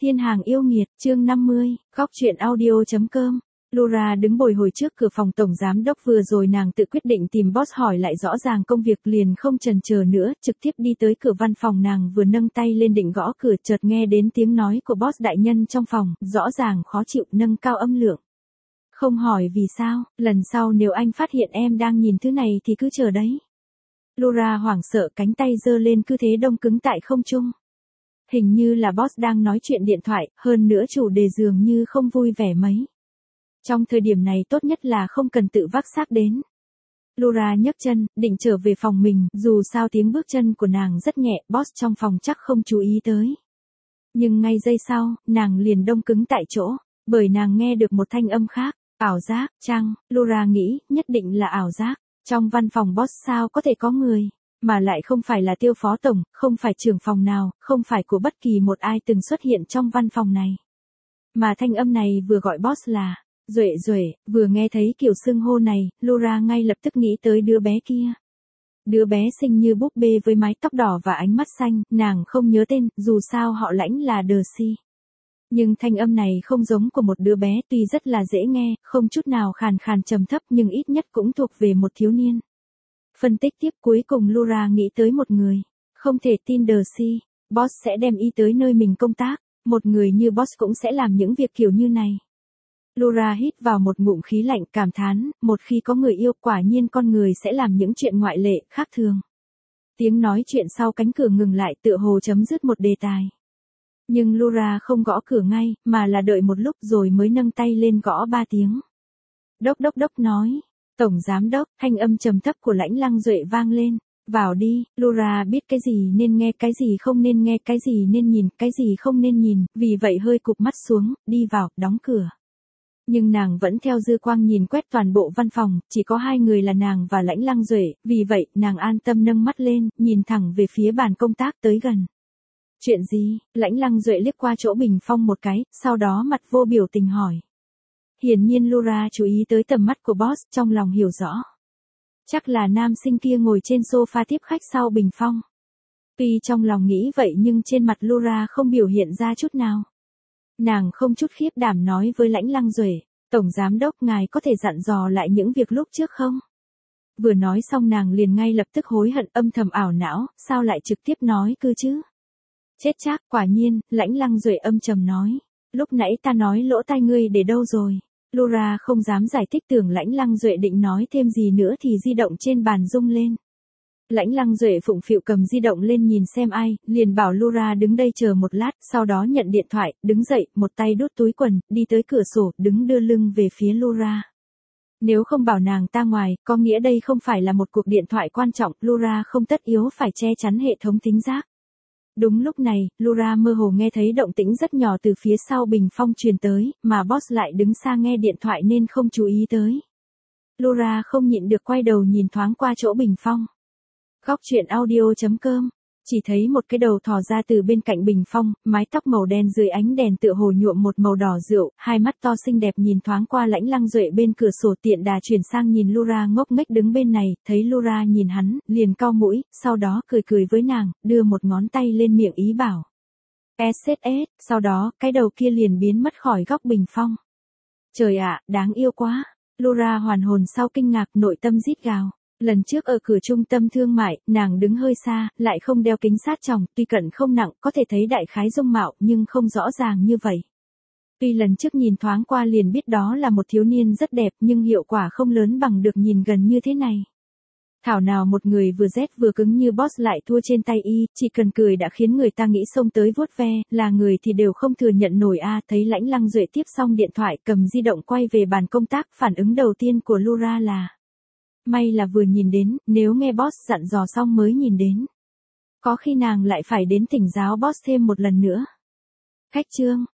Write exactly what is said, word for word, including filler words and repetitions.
Thiên hàng yêu nghiệt, chương năm mươi, góc truyện audio.com. Laura đứng bồi hồi trước cửa phòng tổng giám đốc vừa rồi nàng tự quyết định tìm boss hỏi lại rõ ràng công việc liền không chần chờ nữa, trực tiếp đi tới cửa văn phòng nàng vừa nâng tay lên định gõ cửa chợt nghe đến tiếng nói của boss đại nhân trong phòng, rõ ràng khó chịu nâng cao âm lượng. Không hỏi vì sao, lần sau nếu anh phát hiện em đang nhìn thứ này thì cứ chờ đấy. Laura hoảng sợ cánh tay giơ lên cứ thế đông cứng tại không trung. Hình như là boss đang nói chuyện điện thoại, hơn nữa chủ đề dường như không vui vẻ mấy. Trong thời điểm này tốt nhất là không cần tự vác xác đến. Laura nhấc chân, định trở về phòng mình, dù sao tiếng bước chân của nàng rất nhẹ, boss trong phòng chắc không chú ý tới. Nhưng ngay giây sau, nàng liền đông cứng tại chỗ, bởi nàng nghe được một thanh âm khác, ảo giác, chăng, Laura nghĩ, nhất định là ảo giác, trong văn phòng boss sao có thể có người. Mà lại không phải là Tiêu phó tổng, không phải trưởng phòng nào, không phải của bất kỳ một ai từng xuất hiện trong văn phòng này. Mà thanh âm này vừa gọi boss là Duệ Duệ, vừa nghe thấy kiểu xưng hô này, Laura ngay lập tức nghĩ tới đứa bé kia. Đứa bé xinh như búp bê với mái tóc đỏ và ánh mắt xanh, nàng không nhớ tên, dù sao họ lãnh là Darcy. Nhưng thanh âm này không giống của một đứa bé, tuy rất là dễ nghe, không chút nào khàn khàn trầm thấp nhưng ít nhất cũng thuộc về một thiếu niên. Phân tích tiếp cuối cùng Laura nghĩ tới một người. Không thể tin Darcy, boss sẽ đem y tới nơi mình công tác, một người như boss cũng sẽ làm những việc kiểu như này. Laura hít vào một ngụm khí lạnh cảm thán, một khi có người yêu quả nhiên con người sẽ làm những chuyện ngoại lệ, khác thường. Tiếng nói chuyện sau cánh cửa ngừng lại tựa hồ chấm dứt một đề tài. Nhưng Laura không gõ cửa ngay, mà là đợi một lúc rồi mới nâng tay lên gõ ba tiếng. Đốc đốc đốc nói. Tổng giám đốc, thanh âm trầm thấp của Lãnh Lăng Duệ vang lên. Vào đi, Laura biết cái gì nên nghe, cái gì không nên nghe, cái gì nên nhìn, cái gì không nên nhìn, vì vậy hơi cụp mắt xuống, đi vào, đóng cửa. Nhưng nàng vẫn theo dư quang nhìn quét toàn bộ văn phòng, chỉ có hai người là nàng và Lãnh Lăng Duệ, vì vậy, nàng an tâm nâng mắt lên, nhìn thẳng về phía bàn công tác tới gần. Chuyện gì? Lãnh Lăng Duệ liếc qua chỗ bình phong một cái, sau đó mặt vô biểu tình hỏi. Hiển nhiên Laura chú ý tới tầm mắt của boss, trong lòng hiểu rõ. Chắc là nam sinh kia ngồi trên sofa tiếp khách sau bình phong. Tuy trong lòng nghĩ vậy nhưng trên mặt Laura không biểu hiện ra chút nào. Nàng không chút khiếp đảm nói với Lãnh Lăng Duệ, Tổng Giám Đốc ngài có thể dặn dò lại những việc lúc trước không? Vừa nói xong nàng liền ngay lập tức hối hận âm thầm ảo não, sao lại trực tiếp nói cơ chứ? Chết chắc, quả nhiên, Lãnh Lăng Duệ âm trầm nói. Lúc nãy ta nói lỗ tai ngươi để đâu rồi? Laura không dám giải thích tưởng Lãnh Lăng Duệ định nói thêm gì nữa thì di động trên bàn rung lên. Lãnh Lăng Duệ phụng phịu cầm di động lên nhìn xem ai, liền bảo Laura đứng đây chờ một lát, sau đó nhận điện thoại, đứng dậy, một tay đút túi quần, đi tới cửa sổ, đứng đưa lưng về phía Laura. Nếu không bảo nàng ta ngoài, có nghĩa đây không phải là một cuộc điện thoại quan trọng, Laura không tất yếu phải che chắn hệ thống thính giác. Đúng lúc này, Laura mơ hồ nghe thấy động tĩnh rất nhỏ từ phía sau bình phong truyền tới, mà boss lại đứng xa nghe điện thoại nên không chú ý tới. Laura không nhịn được quay đầu nhìn thoáng qua chỗ bình phong. Góc truyện audio.com, chỉ thấy một cái đầu thò ra từ bên cạnh bình phong, mái tóc màu đen dưới ánh đèn tựa hồ nhuộm một màu đỏ rượu, hai mắt to xinh đẹp nhìn thoáng qua Lãnh Lăng Duệ bên cửa sổ tiện đà chuyển sang nhìn Laura ngốc nghếch đứng bên này, thấy Laura nhìn hắn, liền cau mũi, sau đó cười cười với nàng, đưa một ngón tay lên miệng ý bảo. ét ét ét, sau đó, cái đầu kia liền biến mất khỏi góc bình phong. Trời ạ, đáng yêu quá. Laura hoàn hồn sau kinh ngạc nội tâm rít gào. Lần trước ở cửa trung tâm thương mại, nàng đứng hơi xa, lại không đeo kính sát tròng, tuy cận không nặng, có thể thấy đại khái dung mạo nhưng không rõ ràng như vậy. Tuy lần trước nhìn thoáng qua liền biết đó là một thiếu niên rất đẹp nhưng hiệu quả không lớn bằng được nhìn gần như thế này. Thảo nào một người vừa rét vừa cứng như boss lại thua trên tay y, chỉ cần cười đã khiến người ta nghĩ xông tới vuốt ve, là người thì đều không thừa nhận nổi a. À, thấy Lãnh Lăng Duệ tiếp xong điện thoại cầm di động quay về bàn công tác, phản ứng đầu tiên của Laura là may là vừa nhìn đến, nếu nghe boss dặn dò xong mới nhìn đến. Có khi nàng lại phải đến thỉnh giáo boss thêm một lần nữa. Khách trương,